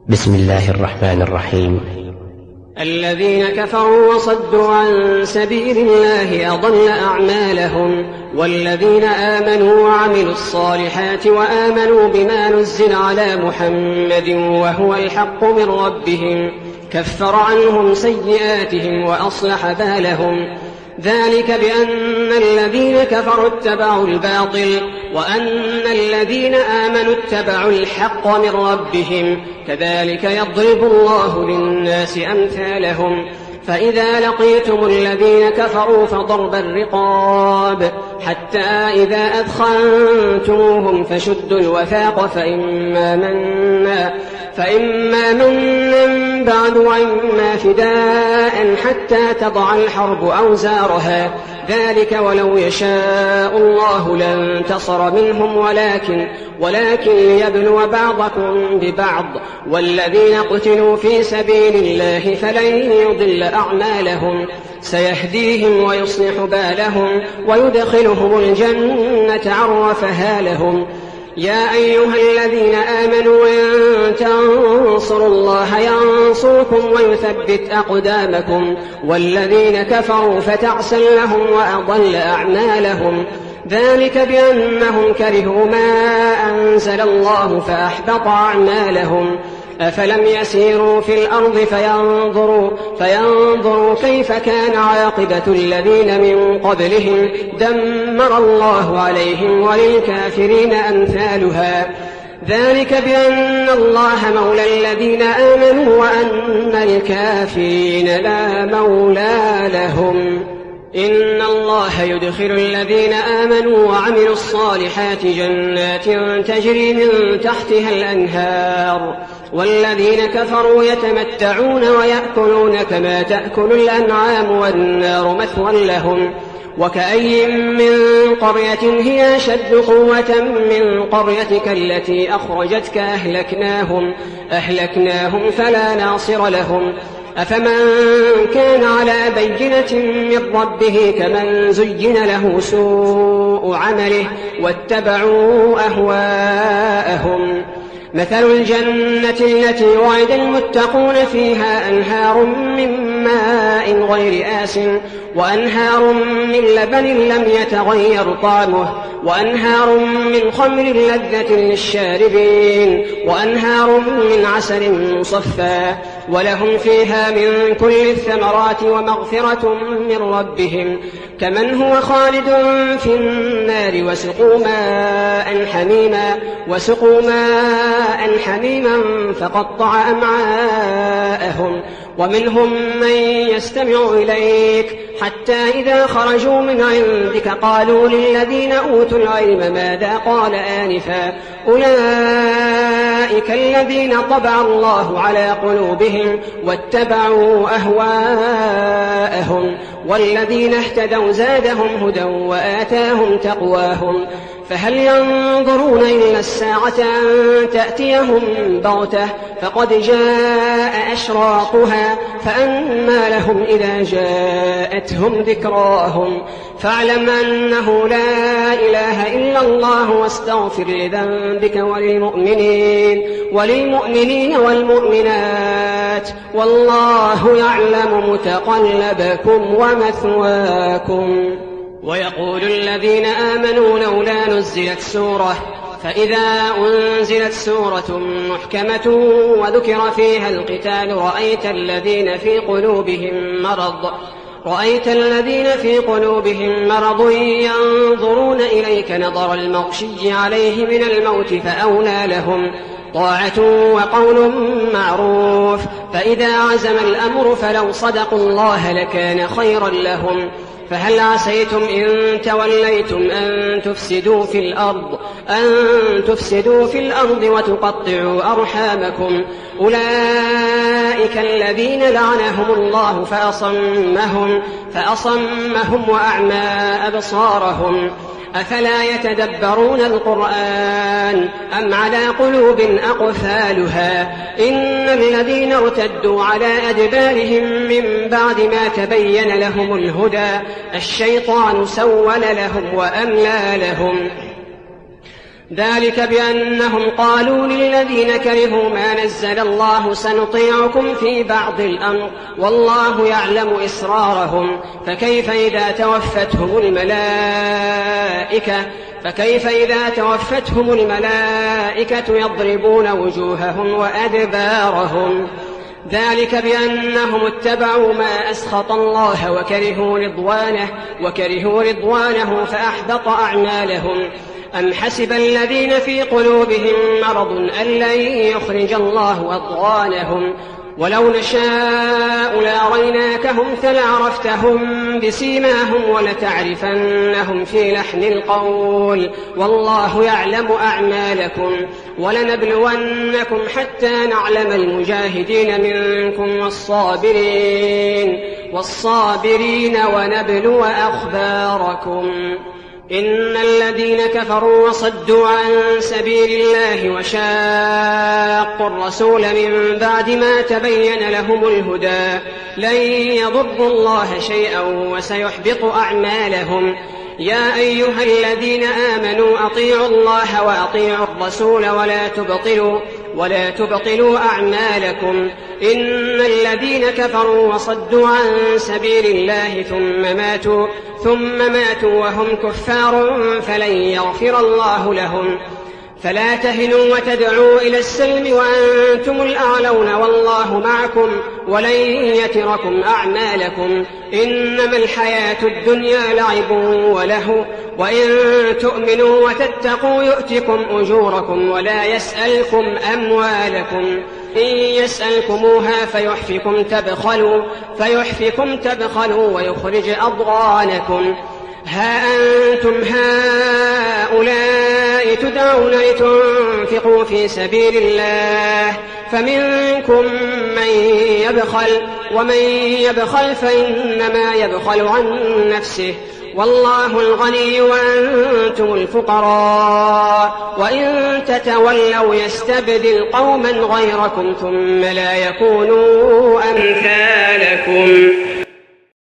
بسم الله الرحمن الرحيم. الذين كفروا وصدوا عن سبيل الله أضل أعمالهم، والذين آمنوا وعملوا الصالحات وآمنوا بما نزل على محمد وهو الحق من ربهم كفر عنهم سيئاتهم وأصلح بالهم. ذلك بأن الذين كفروا اتبعوا الباطل وأن الذين آمنوا اتبعوا الحق من ربهم، كذلك يضرب الله للناس أمثالهم. فإذا لقيتم الذين كفروا فضرب الرقاب حتى إذا أثخنتموهم فشدوا الوثاق فإما منا بعد وإما فداء حتى تضع الحرب أوزارها، ذلك ولو يشاء الله لانتصر منهم ولكن ليبلو بعضكم ببعض. والذين قتلوا في سبيل الله فلن يضل أعمالهم، سيهديهم ويصلح بالهم ويدخلهم الجنة عرفها لهم. يا أيها الذين آمنوا إن تنصروا الله ينصركم ويثبت أقدامكم، والذين كفروا فتعسا لهم وأضل أعمالهم. ذلك بأنهم كرهوا ما أنزل الله فأحبط أعمالهم. أفلم يسيروا في الأرض فينظروا كيف كان عاقبة الذين من قبلهم، دمر الله عليهم وللكافرين أمثالها. ذلك بأن الله مولى الذين آمنوا وأن الكافرين لا مولى لهم. إن الله يدخل الذين آمنوا وعملوا الصالحات جنات تجري من تحتها الأنهار، والذين كفروا يتمتعون ويأكلون كما تأكل الأنعام والنار مثوى لهم. وكأي من قرية هي أشد قوة من قريتك التي أخرجتك أهلكناهم فلا ناصر لهم. أفمن كان على بينة من ربه كمن زين له سوء عمله واتبعوا أهواءهم. مثل الجنة التي وعد المتقون فيها أنهار من ماء غير آسٍ وأنهار من لبن لم يتغير طعمه وأنهار من خمر لذة للشاربين وأنهار من عسل مصفى، ولهم فيها من كل الثمرات ومغفرة من ربهم، كمن هو خالد في النار وسقوا ماء حميما فقطع أمعاءهم. ومنهم من يستمع إليك حتى إذا خرجوا من عندك قالوا للذين أوتوا العلم ماذا قال آنفا، أولئك الذين طبع الله على قلوبهم واتبعوا أهواءهم، والذين اهتدوا زادهم هدى وآتاهم تقواهم. فهل ينظرون إلا الساعة أن تأتيهم بغتة فقد جاء أشراطها، فأنى لهم إذا جاءتهم ذكراهم. فاعلم أنه لا إله إلا الله واستغفر لذنبك وللمؤمنين والمؤمنات، والله يعلم متقلبكم ومثواكم. ويقول الذين آمنوا لولا نزلت سورة، فإذا أنزلت سورة محكمة وذكر فيها القتال رأيت الذين في قلوبهم مرض ينظرون إليك نظر المغشي عليه من الموت فأولى لهم طاعة وقول معروف. فإذا عزم الأمر فلو صدقوا الله لكان خيرا لهم. فهل عسيتم إن توليتم أن تفسدوا في الأرض وتقطعوا أرحامكم، أولئك الذين لعنهم الله فأصمهم وأعمى أبصارهم. أفلا يتدبرون القرآن أم على قلوب أقفالها؟ إن الذين ارتدوا على أدبارهم من بعد ما تبين لهم الهدى الشيطان سول لهم وأملى لهم. ذلك بأنهم قالوا للذين كرهوا ما نزل الله سنطيعكم في بعض الأمر والله يعلم إسرارهم فكيف إذا توفتهم الملائكة يضربون وجوههم وأدبارهم ذلك بأنهم اتبعوا ما أسخط الله وكرهوا رضوانه فأحبط أعمالهم أم حسب الذين في قلوبهم مرض أن لن يخرج الله أضغانهم ولو نشاء لأريناكهم فلعرفتهم بسيماهم ولتعرفنهم في لحن القول والله يعلم أعمالكم ولنبلونكم حتى نعلم المجاهدين منكم والصابرين ونبلو أخباركم إن الذين كفروا وصدوا عن سبيل الله وشاقوا الرسول من بعد ما تبين لهم الهدى لن يضروا الله شيئا وسيحبط أعمالهم يا أيها الذين آمنوا أطيعوا الله وأطيعوا الرسول ولا تبطلوا أعمالكم إن الذين كفروا وصدوا عن سبيل الله ثم ماتوا وهم كفار فلن يغفر الله لهم فلا تهنوا وتدعوا إلى السلم وأنتم الأعلون والله معكم ولن يتركم أعمالكم إنما الحياة الدنيا لعب ولهو وإن تؤمنوا وتتقوا يؤتكم أجوركم ولا يسألكم أموالكم إن يسألكموها فيحفكم تبخلوا ويخرج أضغانكم ها أنتم هؤلاء تدعون لتنفقوا في سبيل الله فمنكم من يبخل ومن يبخل فإنما يبخل عن نفسه والله الغني وأنتم الفقراء وإن تتولوا يستبدل قوما غيركم ثم لا يكونوا أمثالكم